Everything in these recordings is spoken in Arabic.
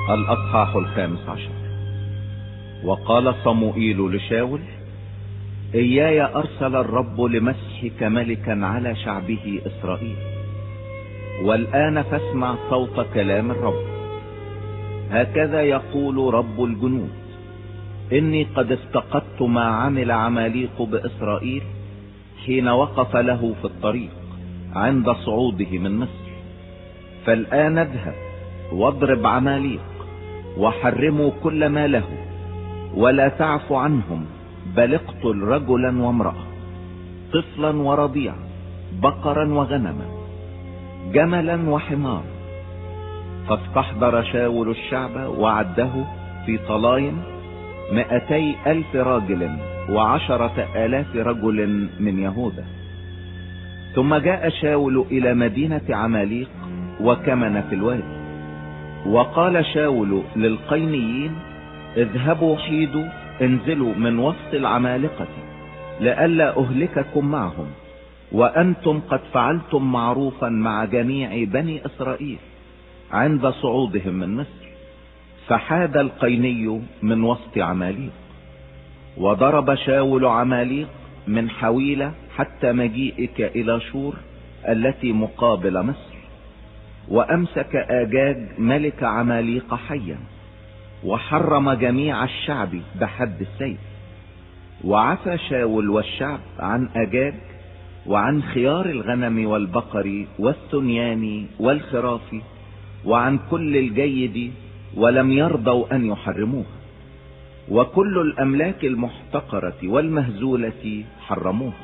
الأصحاح 15. وقال صموئيل لشاول: إياي أرسل الرب لمسحك ملكا على شعبه إسرائيل، والآن فاسمع صوت كلام الرب. هكذا يقول رب الجنود: إني قد افتقدت ما عمل عماليق بإسرائيل حين وقف له في الطريق عند صعوده من مصر. فالآن اذهب واضرب عماليق وحرموا كل ما له، ولا تعف عنهم، بل اقتل رجلا وامرأة، طفلا ورضيع، بقرا وغنما، جملا وحمار. فاستحضر شاول الشعب وعده في طلايم 200,000 راجل و10,000 رجل من يهوذا. ثم جاء شاول إلى مدينة عماليق وكمن في الوادي. وقال شاول للقينيين: اذهبوا حيدوا، انزلوا من وسط العمالقة لئلا أهلككم معهم، وأنتم قد فعلتم معروفا مع جميع بني إسرائيل عند صعودهم من مصر. فحاد القيني من وسط عماليق، وضرب شاول عماليق من حويلة حتى مجيئك إلى شور التي مقابل مصر، وأمسك آجاج ملك عماليق حيا، وحرم جميع الشعب بحد السيف. وعفى شاول والشعب عن آجاج وعن خيار الغنم والبقر والثنيان والخراف وعن كل الجيد، ولم يرضوا أن يحرموها. وكل الأملاك المحتقرة والمهزولة حرموها.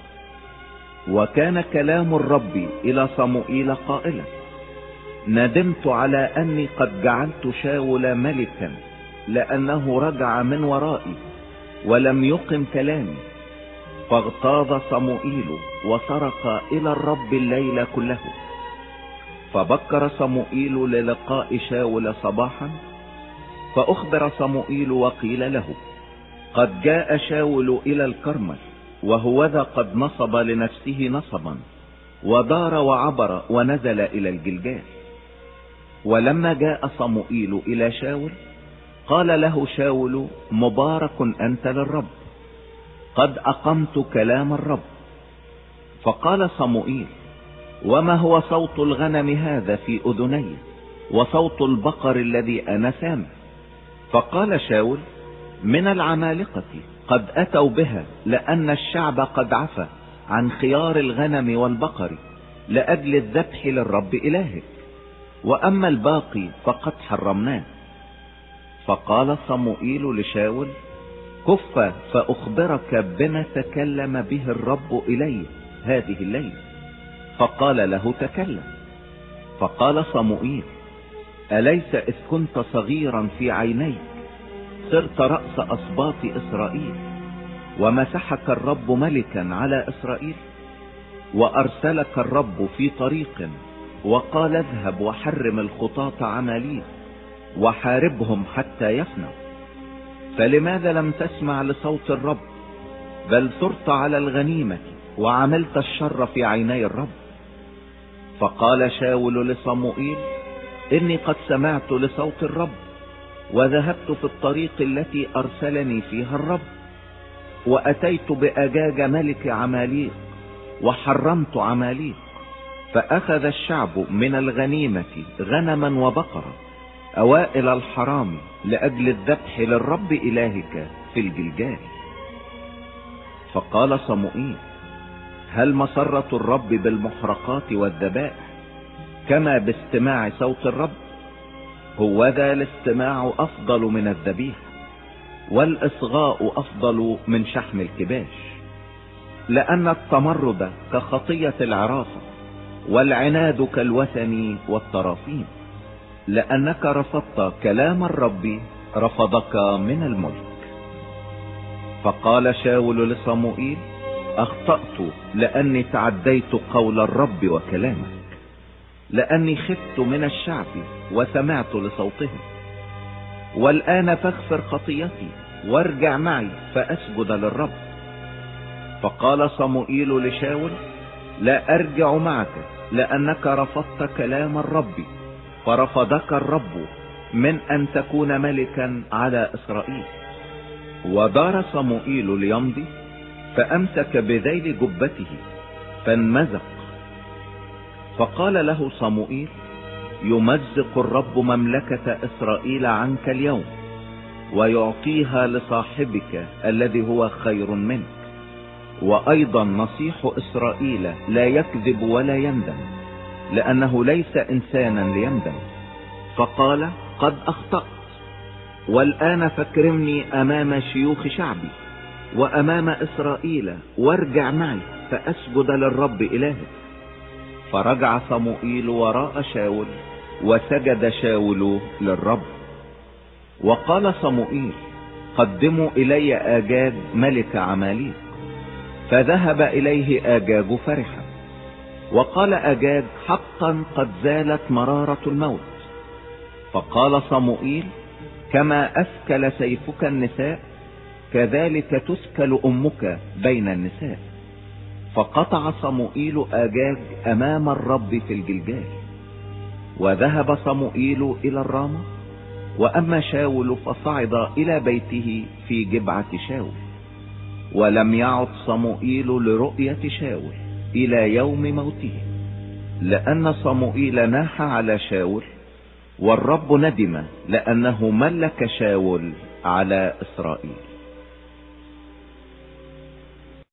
وكان كلام الرب إلى صموئيل قائلا: ندمت على أني قد جعلت شاول ملكا، لأنه رجع من ورائي ولم يقم كلامي. فاغتاظ صموئيل وسرق إلى الرب الليل كله. فبكر صموئيل للقاء شاول صباحا، فأخبر صموئيل وقيل له: قد جاء شاول إلى الكرمل، وهوذا قد نصب لنفسه نصبا، ودار وعبر ونزل إلى الجلجال. ولما جاء صموئيل إلى شاول قال له شاول: مبارك أنت للرب، قد أقمت كلام الرب. فقال صموئيل: وما هو صوت الغنم هذا في أذني، وصوت البقر الذي أنا سامع؟ فقال شاول: من العمالقة قد أتوا بها، لأن الشعب قد عفى عن خيار الغنم والبقر لأجل الذبح للرب إلهك، وأما الباقي فقد حرمناه. فقال صموئيل لشاول: كف فأخبرك بما تكلم به الرب إلي هذه الليلة. فقال له: تكلم. فقال صموئيل: أليس إذ كنت صغيرا في عينيك صرت رأس أسباط إسرائيل، ومسحك الرب ملكا على إسرائيل؟ وأرسلك الرب في طريق وقال: اذهب وحرم الخطاة عماليق وحاربهم حتى يفنوا. فلماذا لم تسمع لصوت الرب، بل ثرت على الغنيمة وعملت الشر في عيني الرب؟ فقال شاول لصموئيل: إني قد سمعت لصوت الرب، وذهبت في الطريق التي أرسلني فيها الرب، وأتيت بأجاج ملك عماليق وحرمت عماليق. فأخذ الشعب من الغنيمة غنما وبقرا أوائل الحرام لأجل الذبح للرب إلهك في الجلجال. فقال صموئيل: هل مسرة الرب بالمحرقات والذبائح كما باستماع صوت الرب؟ هوذا الاستماع أفضل من الذبيح، والإصغاء أفضل من شحم الكباش. لأن التمرد كخطية العرافة، والعناد كالوثن والطرافين. لأنك رفضت كلام الرب رفضك من الملك. فقال شاول لصموئيل: أخطأت لأني تعديت قول الرب وكلامك، لأني خفت من الشعب وسمعت لصوتهم. والآن فاغفر خطيتي وارجع معي فأسجد للرب. فقال صموئيل لشاول: لا أرجع معك، لأنك رفضت كلام الرب فرفضك الرب من ان تكون ملكا على اسرائيل. ودار صموئيل ليمضي، فامسك بذيل جبته فانمزق. فقال له صموئيل: يمزق الرب مملكة اسرائيل عنك اليوم، ويعطيها لصاحبك الذي هو خير منك. وايضا نصيح اسرائيل لا يكذب ولا يندم، لانه ليس انسانا ليندم. فقال: قد اخطأت، والان فاكرمني امام شيوخ شعبي وامام اسرائيل، وارجع معي فاسجد للرب الهك. فرجع صموئيل وراء شاول، وسجد شاول للرب. وقال صموئيل: قدموا الي اجاج ملك عماليق. فذهب اليه اجاج فرحا. وقال اجاج: حقا قد زالت مرارة الموت. فقال صموئيل: كما اسكل سيفك النساء، كذلك تسكل امك بين النساء. فقطع صموئيل اجاج امام الرب في الجلجال. وذهب صموئيل الى الرامة. واما شاول فصعد الى بيته في جبعة شاول. ولم يعد صموئيل لرؤية شاول الى يوم موته، لان صموئيل ناح على شاول، والرب ندم لانه ملك شاول على اسرائيل.